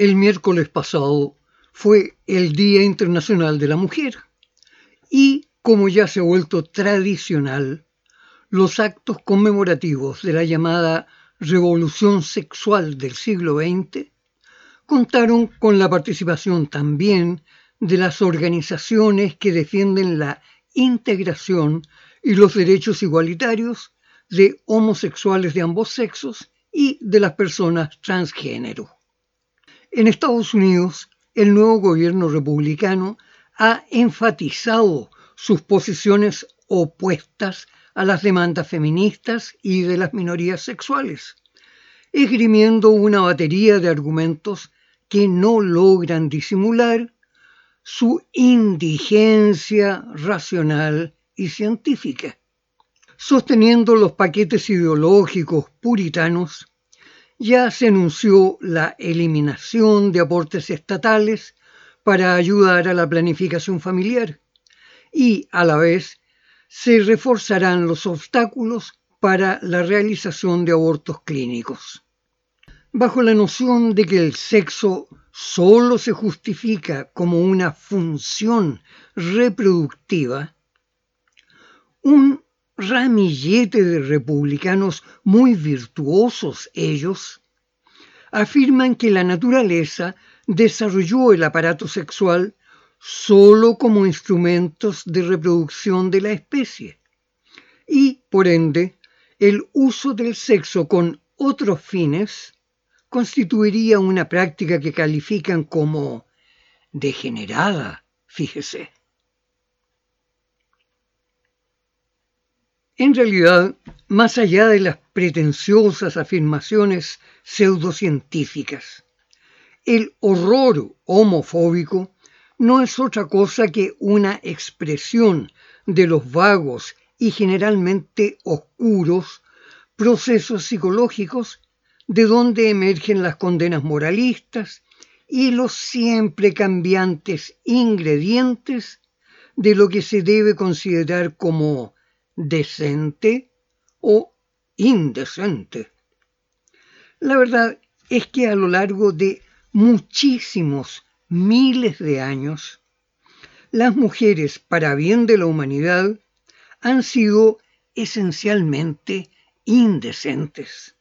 El miércoles pasado fue el Día Internacional de la Mujer y, como ya se ha vuelto tradicional, los actos conmemorativos de la llamada Revolución Sexual del siglo XX contaron con la participación también de las organizaciones que defienden la integración y los derechos igualitarios de homosexuales de ambos sexos y de las personas transgénero. En Estados Unidos, el nuevo gobierno republicano ha enfatizado sus posiciones opuestas a las demandas feministas y de las minorías sexuales, esgrimiendo una batería de argumentos que no logran disimular su indigencia racional y científica. Sosteniendo los paquetes ideológicos puritanos, ya se anunció la eliminación de aportes estatales para ayudar a la planificación familiar y, a la vez, se reforzarán los obstáculos para la realización de abortos clínicos. Bajo la noción de que el sexo solo se justifica como una función reproductiva, un ramillete de republicanos muy virtuosos ellos afirman que la naturaleza desarrolló el aparato sexual solo como instrumentos de reproducción de la especie y, por ende, el uso del sexo con otros fines constituiría una práctica que califican como degenerada, fíjese. En realidad, más allá de las pretenciosas afirmaciones pseudocientíficas, el horror homofóbico no es otra cosa que una expresión de los vagos y generalmente oscuros procesos psicológicos de donde emergen las condenas moralistas y los siempre cambiantes ingredientes de lo que se debe considerar como decente o indecente. La verdad es que a lo largo de muchísimos miles de años, las mujeres, para bien de la humanidad, han sido esencialmente indecentes.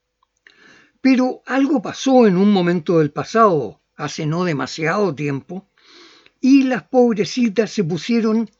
Pero algo pasó en un momento del pasado, hace no demasiado tiempo, y las pobrecitas se pusieron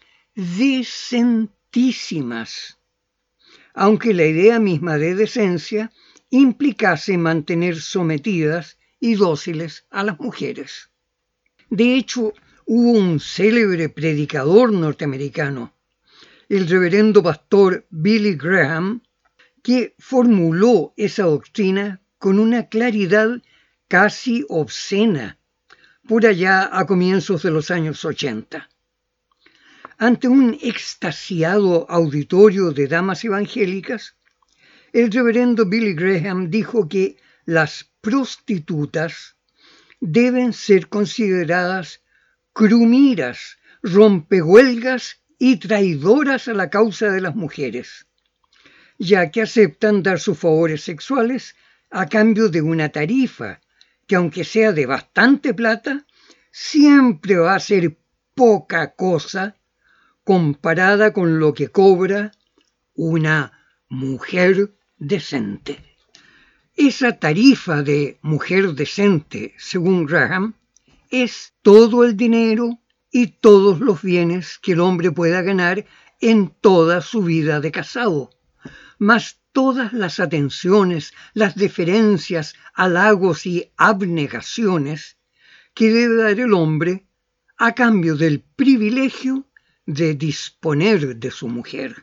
decentísimas, aunque la idea misma de decencia implicase mantener sometidas y dóciles a las mujeres. De hecho, hubo un célebre predicador norteamericano, el reverendo pastor Billy Graham, que formuló esa doctrina con una claridad casi obscena por allá a comienzos de los años 80. Ante un extasiado auditorio de damas evangélicas, el reverendo Billy Graham dijo que las prostitutas deben ser consideradas crumiras, rompehuelgas y traidoras a la causa de las mujeres, ya que aceptan dar sus favores sexuales a cambio de una tarifa que, aunque sea de bastante plata, siempre va a ser poca cosa comparada con lo que cobra una mujer decente. Esa tarifa de mujer decente, según Graham, es todo el dinero y todos los bienes que el hombre pueda ganar en toda su vida de casado, más todas las atenciones, las deferencias, halagos y abnegaciones que debe dar el hombre a cambio del privilegio de disponer de su mujer.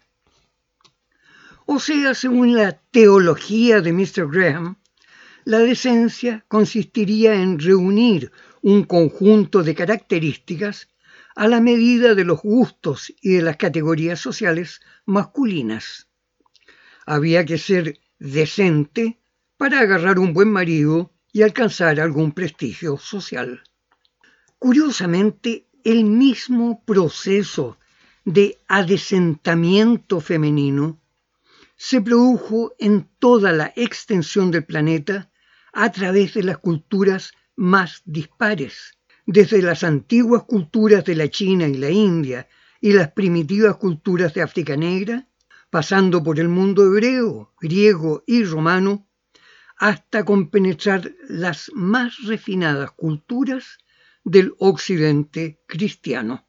O sea, según la teología de Mr. Graham, la decencia consistiría en reunir un conjunto de características a la medida de los gustos y de las categorías sociales masculinas. Había que ser decente para agarrar un buen marido y alcanzar algún prestigio social. Curiosamente, el mismo proceso de adecentamiento femenino se produjo en toda la extensión del planeta a través de las culturas más dispares, desde las antiguas culturas de la China y la India y las primitivas culturas de África Negra, pasando por el mundo hebreo, griego y romano, hasta compenetrar las más refinadas culturas del occidente cristiano.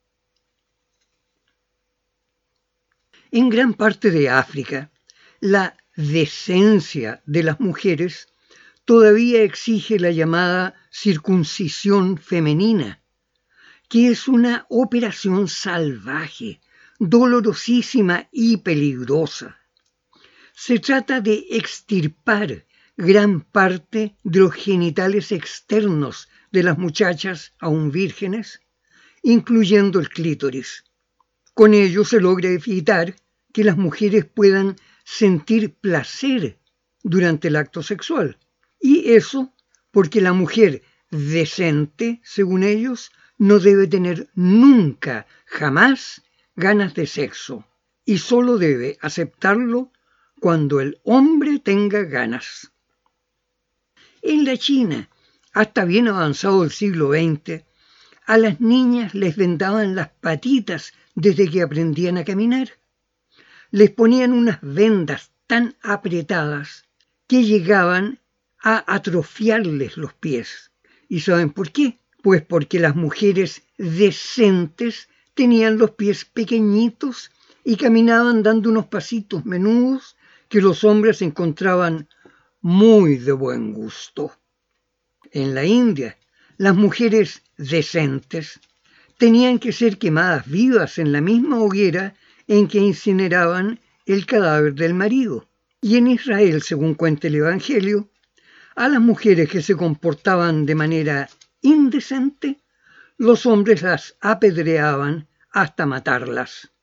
En gran parte de África, la decencia de las mujeres todavía exige la llamada circuncisión femenina, que es una operación salvaje, dolorosísima y peligrosa. Se trata de extirpar gran parte de los genitales externos de las muchachas aún vírgenes, incluyendo el clítoris. Con ello se logra evitar que las mujeres puedan sentir placer durante el acto sexual. Y eso porque la mujer decente, según ellos, no debe tener nunca, jamás, ganas de sexo, y solo debe aceptarlo cuando el hombre tenga ganas. En la China, hasta bien avanzado el siglo XX, a las niñas les vendaban las patitas desde que aprendían a caminar. Les ponían unas vendas tan apretadas que llegaban a atrofiarles los pies. ¿Y saben por qué? Pues porque las mujeres decentes tenían los pies pequeñitos y caminaban dando unos pasitos menudos que los hombres encontraban muy de buen gusto. En la India, las mujeres decentes tenían que ser quemadas vivas en la misma hoguera en que incineraban el cadáver del marido. Y en Israel, según cuenta el Evangelio, a las mujeres que se comportaban de manera indecente, los hombres las apedreaban hasta matarlas.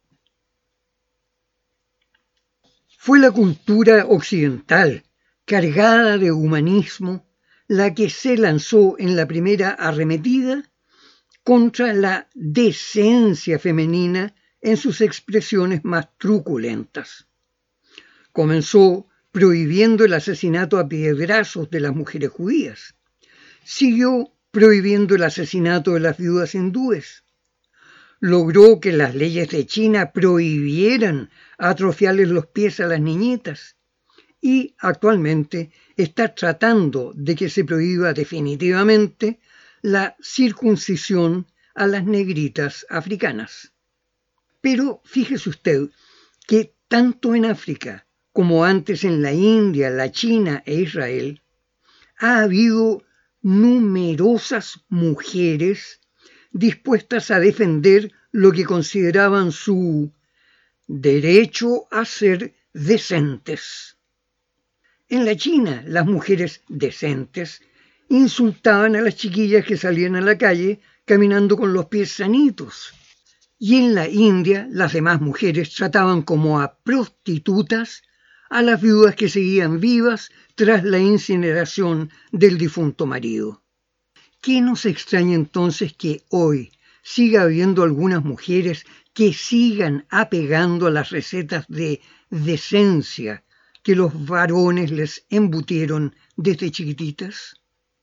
Fue la cultura occidental, cargada de humanismo, la que se lanzó en la primera arremetida contra la decencia femenina en sus expresiones más truculentas. Comenzó prohibiendo el asesinato a piedrazos de las mujeres judías. Siguió prohibiendo el asesinato de las viudas hindúes. Logró que las leyes de China prohibieran atrofiarles los pies a las niñitas. Y actualmente está tratando de que se prohíba definitivamente la circuncisión a las negritas africanas. Pero fíjese usted que tanto en África como antes en la India, la China e Israel, ha habido numerosas mujeres dispuestas a defender lo que consideraban su derecho a ser decentes. En la China, las mujeres decentes insultaban a las chiquillas que salían a la calle caminando con los pies sanitos. Y en la India, las demás mujeres trataban como a prostitutas a las viudas que seguían vivas tras la incineración del difunto marido. ¿Qué nos extraña entonces que hoy siga habiendo algunas mujeres que sigan apegando a las recetas de decencia que los varones les embutieron desde chiquititas?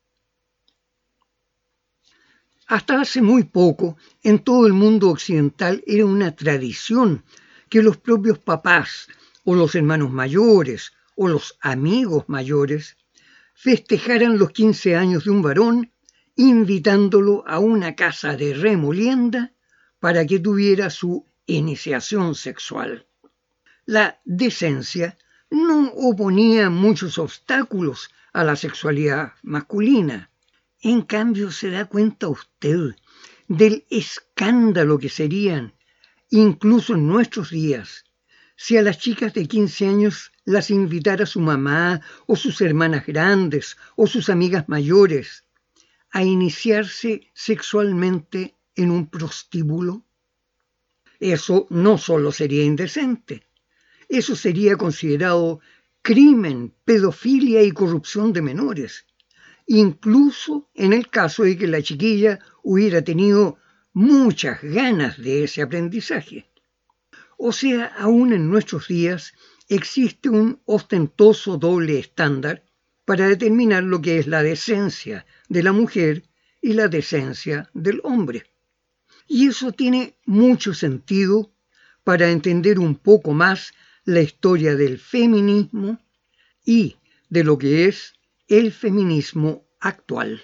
Hasta hace muy poco, en todo el mundo occidental era una tradición que los propios papás o los hermanos mayores o los amigos mayores festejaran los 15 años de un varón invitándolo a una casa de remolienda para que tuviera su iniciación sexual. La decencia no oponía muchos obstáculos a la sexualidad masculina. En cambio, se da cuenta usted del escándalo que serían, incluso en nuestros días, si a las chicas de 15 años las invitara su mamá o sus hermanas grandes o sus amigas mayores a iniciarse sexualmente en un prostíbulo. Eso no solo sería indecente, eso sería considerado crimen, pedofilia y corrupción de menores, incluso en el caso de que la chiquilla hubiera tenido muchas ganas de ese aprendizaje. O sea, aún en nuestros días existe un ostentoso doble estándar para determinar lo que es la decencia de la mujer y la decencia del hombre. Y eso tiene mucho sentido para entender un poco más la historia del feminismo y de lo que es el feminismo actual.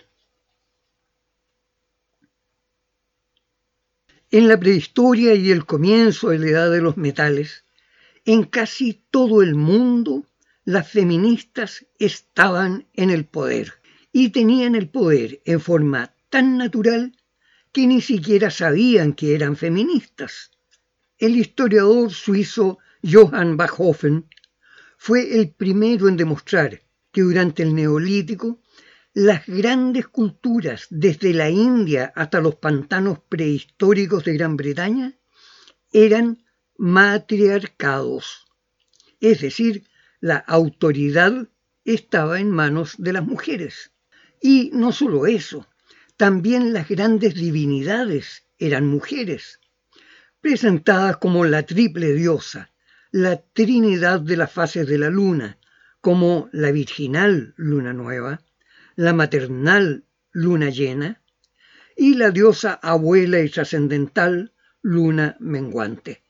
En la prehistoria y el comienzo de la Edad de los Metales, en casi todo el mundo, las feministas estaban en el poder y tenían el poder en forma tan natural que ni siquiera sabían que eran feministas. El historiador suizo Johann Bachhofen fue el primero en demostrar que durante el Neolítico las grandes culturas, desde la India hasta los pantanos prehistóricos de Gran Bretaña, eran matriarcados. Es decir, la autoridad estaba en manos de las mujeres. Y no solo eso, también las grandes divinidades eran mujeres, presentadas como la triple diosa, la trinidad de las fases de la luna, como la virginal luna nueva, la maternal luna llena y la diosa abuela y trascendental luna menguante.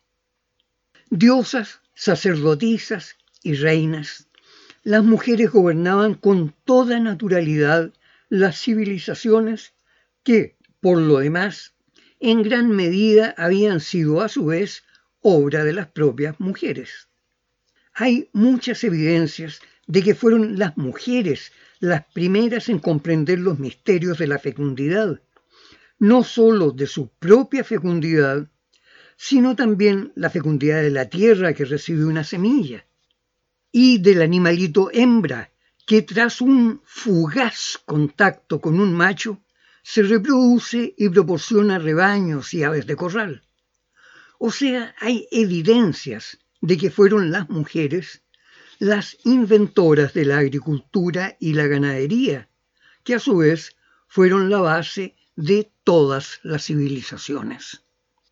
Diosas, sacerdotisas y reinas, las mujeres gobernaban con toda naturalidad las civilizaciones que, por lo demás, en gran medida habían sido a su vez obra de las propias mujeres. Hay muchas evidencias de que fueron las mujeres las primeras en comprender los misterios de la fecundidad, no sólo de su propia fecundidad, sino también la fecundidad de la tierra que recibe una semilla, y del animalito hembra que tras un fugaz contacto con un macho se reproduce y proporciona rebaños y aves de corral. O sea, hay evidencias de que fueron las mujeres las inventoras de la agricultura y la ganadería, que a su vez fueron la base de todas las civilizaciones.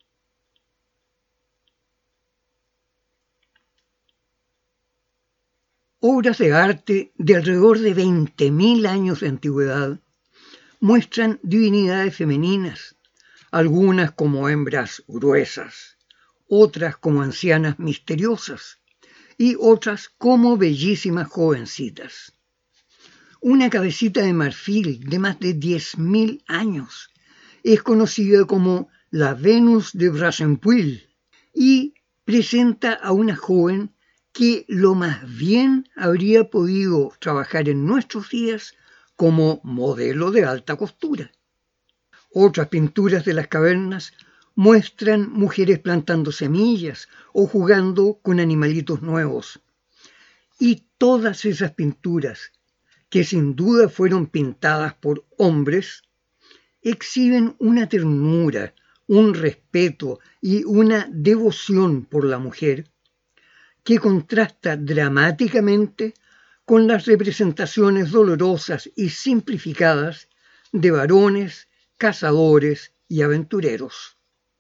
Obras de arte de alrededor de 20.000 años de antigüedad muestran divinidades femeninas, algunas como hembras gruesas, otras como ancianas misteriosas y otras como bellísimas jovencitas. Una cabecita de marfil de más de 10.000 años es conocida como la Venus de Brasenpuil y presenta a una joven que lo más bien habría podido trabajar en nuestros días como modelo de alta costura. Otras pinturas de las cavernas muestran mujeres plantando semillas o jugando con animalitos nuevos. Y todas esas pinturas, que sin duda fueron pintadas por hombres, exhiben una ternura, un respeto y una devoción por la mujer que contrasta dramáticamente con las representaciones dolorosas y simplificadas de varones, cazadores y aventureros.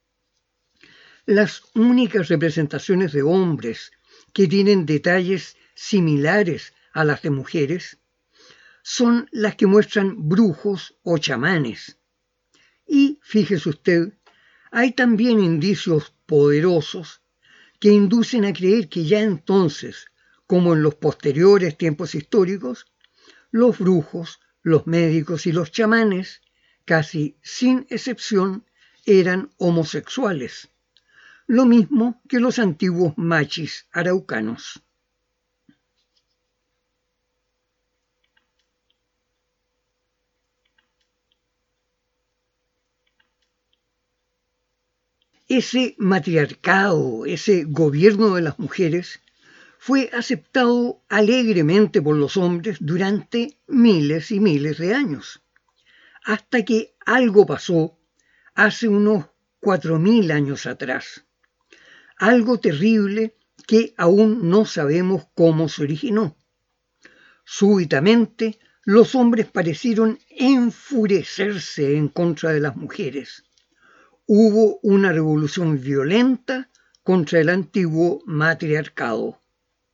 Las únicas representaciones de hombres que tienen detalles similares a las de mujeres son las que muestran brujos o chamanes. Y, fíjese usted, hay también indicios poderosos que inducen a creer que ya entonces, como en los posteriores tiempos históricos, los brujos, los médicos y los chamanes, casi sin excepción, eran homosexuales, lo mismo que los antiguos machis araucanos. Ese matriarcado, ese gobierno de las mujeres, fue aceptado alegremente por los hombres durante miles y miles de años, hasta que algo pasó hace unos 4.000 años atrás. Algo terrible que aún no sabemos cómo se originó. Súbitamente, los hombres parecieron enfurecerse en contra de las mujeres. Hubo una revolución violenta contra el antiguo matriarcado.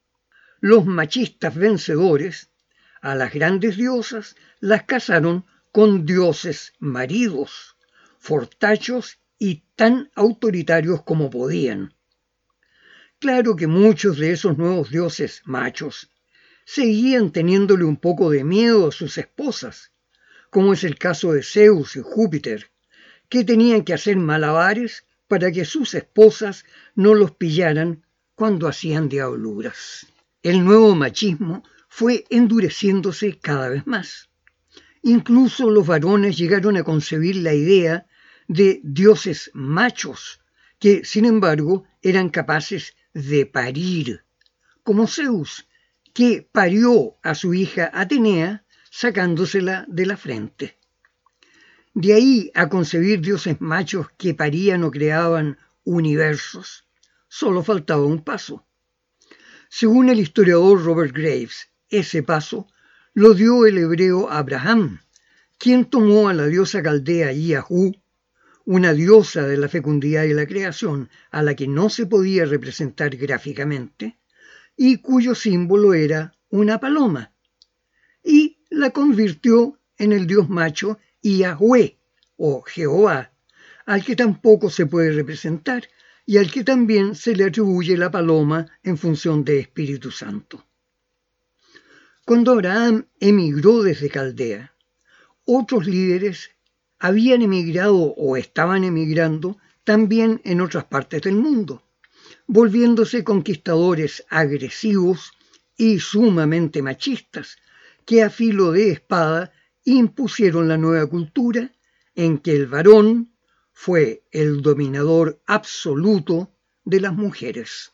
Los machistas vencedores, a las grandes diosas, las casaron con dioses maridos, fortachos y tan autoritarios como podían. Claro que muchos de esos nuevos dioses machos seguían teniéndole un poco de miedo a sus esposas, como es el caso de Zeus y Júpiter, que tenían que hacer malabares para que sus esposas no los pillaran cuando hacían diabluras. El nuevo machismo fue endureciéndose cada vez más. Incluso los varones llegaron a concebir la idea de dioses machos, que sin embargo eran capaces de parir, como Zeus, que parió a su hija Atenea sacándosela de la frente. De ahí a concebir dioses machos que parían o creaban universos, solo faltaba un paso. Según el historiador Robert Graves, ese paso lo dio el hebreo Abraham, quien tomó a la diosa caldea Yahu, una diosa de la fecundidad y la creación a la que no se podía representar gráficamente, y cuyo símbolo era una paloma, y la convirtió en el dios macho Yahweh, o Jehová, al que tampoco se puede representar y al que también se le atribuye la paloma en función de Espíritu Santo. Cuando Abraham emigró desde Caldea, otros líderes habían emigrado o estaban emigrando también en otras partes del mundo, volviéndose conquistadores agresivos y sumamente machistas, que a filo de espada impusieron la nueva cultura en que el varón fue el dominador absoluto de las mujeres.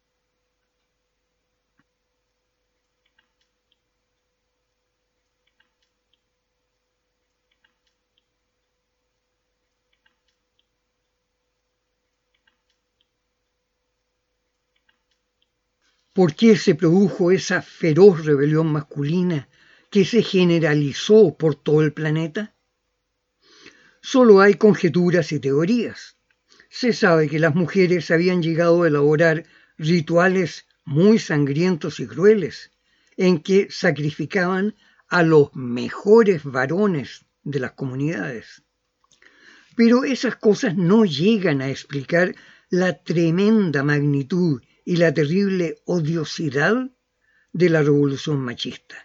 ¿Por qué se produjo esa feroz rebelión masculina que se generalizó por todo el planeta? Solo hay conjeturas y teorías. Se sabe que las mujeres habían llegado a elaborar rituales muy sangrientos y crueles, en que sacrificaban a los mejores varones de las comunidades. Pero esas cosas no llegan a explicar la tremenda magnitud y la terrible odiosidad de la revolución machista.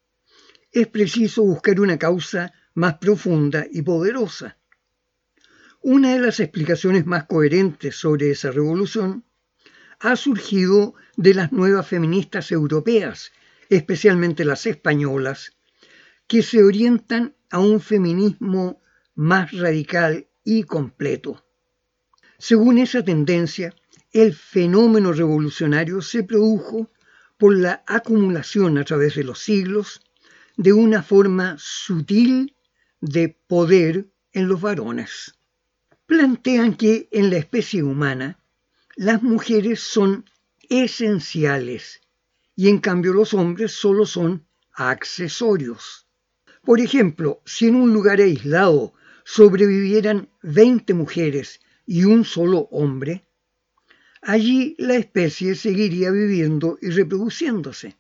Es preciso buscar una causa más profunda y poderosa. Una de las explicaciones más coherentes sobre esa revolución ha surgido de las nuevas feministas europeas, especialmente las españolas, que se orientan a un feminismo más radical y completo. Según esa tendencia, el fenómeno revolucionario se produjo por la acumulación a través de los siglos de una forma sutil de poder en los varones. Plantean que en la especie humana las mujeres son esenciales y en cambio los hombres solo son accesorios. Por ejemplo, si en un lugar aislado sobrevivieran 20 mujeres y un solo hombre, allí la especie seguiría viviendo y reproduciéndose.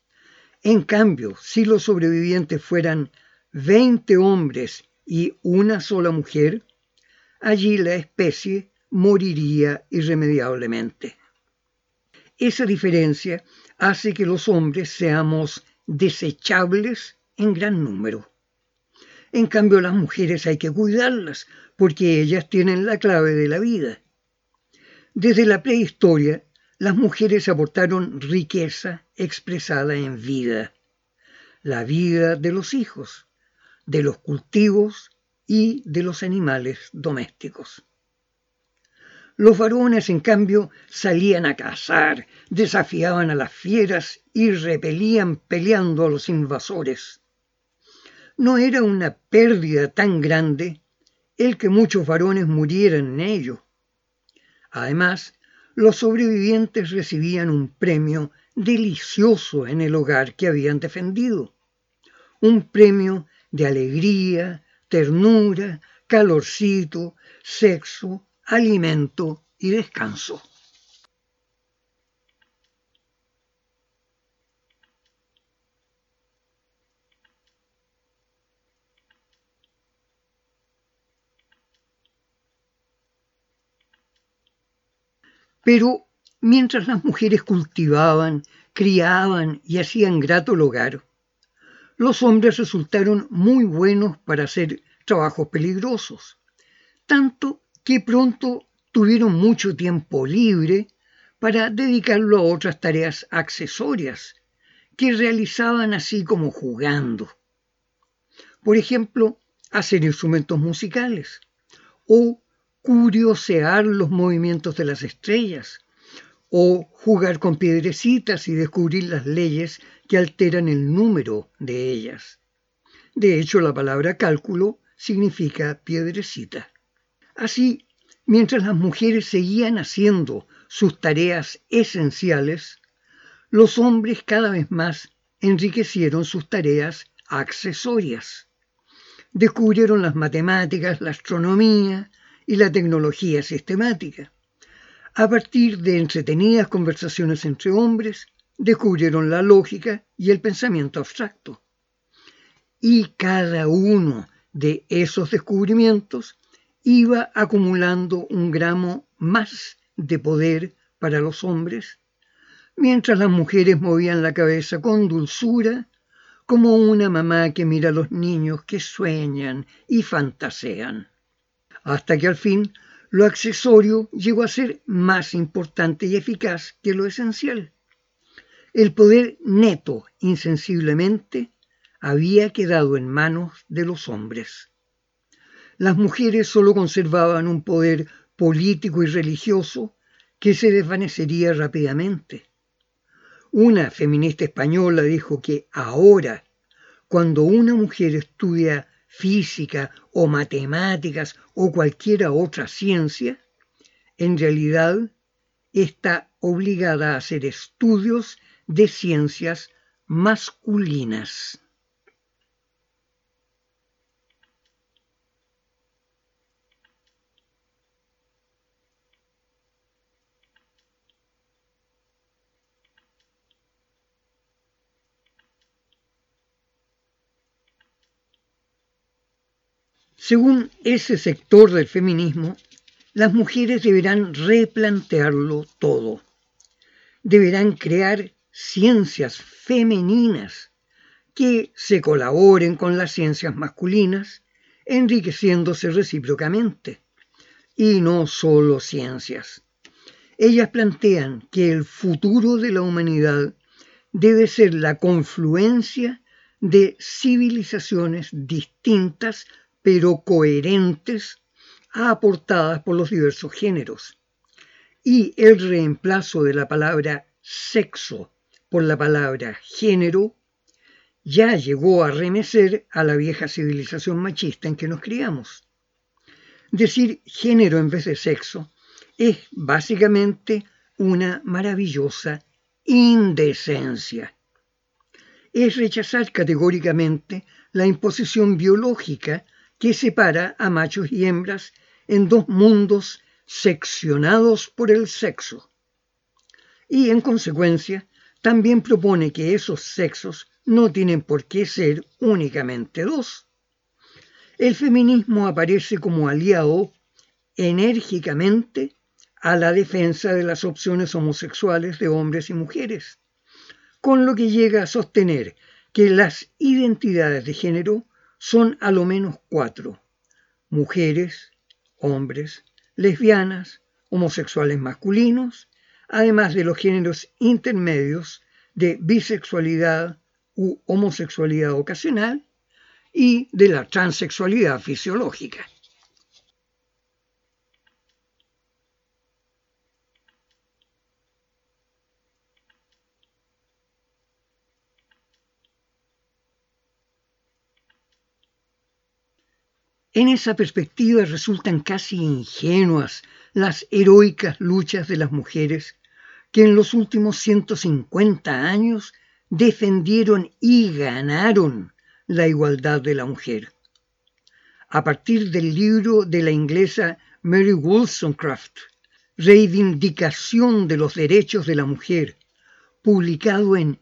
En cambio, si los sobrevivientes fueran 20 hombres y una sola mujer, allí la especie moriría irremediablemente. Esa diferencia hace que los hombres seamos desechables en gran número. En cambio, las mujeres hay que cuidarlas porque ellas tienen la clave de la vida. Desde la prehistoria, las mujeres aportaron riqueza expresada en vida, la vida de los hijos, de los cultivos y de los animales domésticos. Los varones, en cambio, salían a cazar, desafiaban a las fieras y repelían peleando a los invasores. No era una pérdida tan grande el que muchos varones murieran en ello. Además, los sobrevivientes recibían un premio delicioso en el hogar que habían defendido, un premio de alegría, ternura, calorcito, sexo, alimento y descanso. Pero mientras las mujeres cultivaban, criaban y hacían grato el hogar, los hombres resultaron muy buenos para hacer trabajos peligrosos, tanto que pronto tuvieron mucho tiempo libre para dedicarlo a otras tareas accesorias que realizaban así como jugando. Por ejemplo, hacer instrumentos musicales o curiosear los movimientos de las estrellas o jugar con piedrecitas y descubrir las leyes que alteran el número de ellas. De hecho, la palabra cálculo significa piedrecita. Así, mientras las mujeres seguían haciendo sus tareas esenciales, los hombres cada vez más enriquecieron sus tareas accesorias. Descubrieron las matemáticas, la astronomía y la tecnología sistemática. A partir de entretenidas conversaciones entre hombres, descubrieron la lógica y el pensamiento abstracto. Y cada uno de esos descubrimientos iba acumulando un gramo más de poder para los hombres, mientras las mujeres movían la cabeza con dulzura, como una mamá que mira a los niños que sueñan y fantasean. Hasta que al fin lo accesorio llegó a ser más importante y eficaz que lo esencial. El poder neto, insensiblemente, había quedado en manos de los hombres. Las mujeres solo conservaban un poder político y religioso que se desvanecería rápidamente. Una feminista española dijo que ahora, cuando una mujer estudia física o matemáticas o cualquier otra ciencia, en realidad está obligada a hacer estudios de ciencias masculinas. Según ese sector del feminismo, las mujeres deberán replantearlo todo. Deberán crear ciencias femeninas que se colaboren con las ciencias masculinas, enriqueciéndose recíprocamente. Y no solo ciencias. Ellas plantean que el futuro de la humanidad debe ser la confluencia de civilizaciones distintas pero coherentes, aportadas por los diversos géneros. Y el reemplazo de la palabra sexo por la palabra género ya llegó a remecer a la vieja civilización machista en que nos criamos. Decir género en vez de sexo es básicamente una maravillosa indecencia. Es rechazar categóricamente la imposición biológica que separa a machos y hembras en dos mundos seccionados por el sexo. Y en consecuencia, también propone que esos sexos no tienen por qué ser únicamente dos. El feminismo aparece como aliado enérgicamente a la defensa de las opciones homosexuales de hombres y mujeres, con lo que llega a sostener que las identidades de género son a lo menos 4: mujeres, hombres, lesbianas, homosexuales masculinos, además de los géneros intermedios de bisexualidad u homosexualidad ocasional y de la transexualidad fisiológica. En esa perspectiva resultan casi ingenuas las heroicas luchas de las mujeres que en los últimos 150 años defendieron y ganaron la igualdad de la mujer. A partir del libro de la inglesa Mary Wollstonecraft, Reivindicación de los Derechos de la Mujer, publicado en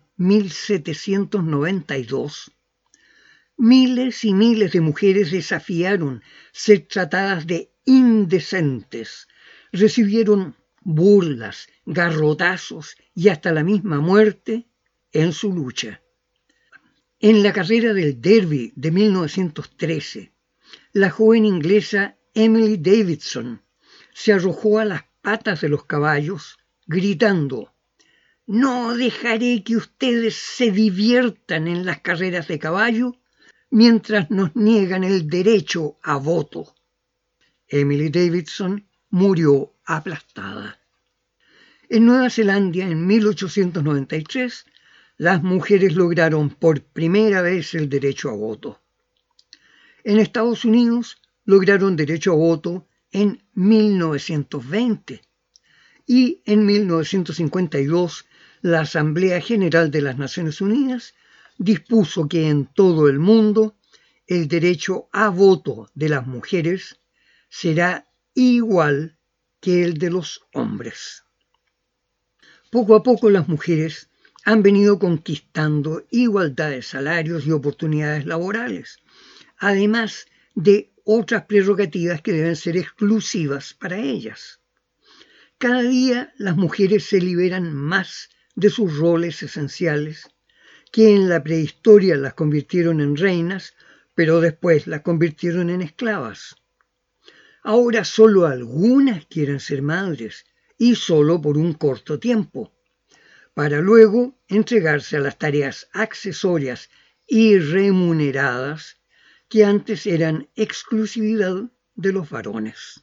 1792, miles y miles de mujeres desafiaron ser tratadas de indecentes, recibieron burlas, garrotazos y hasta la misma muerte en su lucha. En la carrera del Derby de 1913, la joven inglesa Emily Davidson se arrojó a las patas de los caballos, gritando: «No dejaré que ustedes se diviertan en las carreras de caballo mientras nos niegan el derecho a voto». Emily Davidson murió aplastada. En Nueva Zelanda, en 1893, las mujeres lograron por primera vez el derecho a voto. En Estados Unidos lograron derecho a voto en 1920 y en 1952 la Asamblea General de las Naciones Unidas dispuso que en todo el mundo el derecho a voto de las mujeres será igual que el de los hombres. Poco a poco las mujeres han venido conquistando igualdad de salarios y oportunidades laborales, además de otras prerrogativas que deben ser exclusivas para ellas. Cada día las mujeres se liberan más de sus roles esenciales, que en la prehistoria las convirtieron en reinas, pero después las convirtieron en esclavas. Ahora solo algunas quieren ser madres, y solo por un corto tiempo, para luego entregarse a las tareas accesorias y remuneradas que antes eran exclusividad de los varones.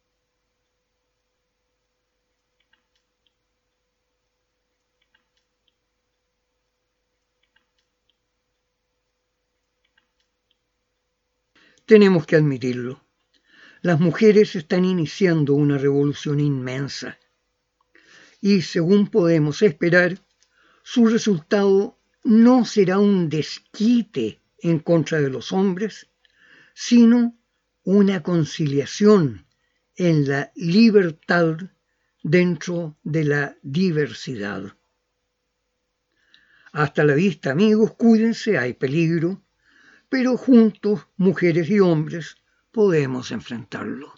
Tenemos que admitirlo. Las mujeres están iniciando una revolución inmensa y, según podemos esperar, su resultado no será un desquite en contra de los hombres, sino una conciliación en la libertad dentro de la diversidad. Hasta la vista, amigos, cuídense, hay peligro, pero juntos, mujeres y hombres, podemos enfrentarlo.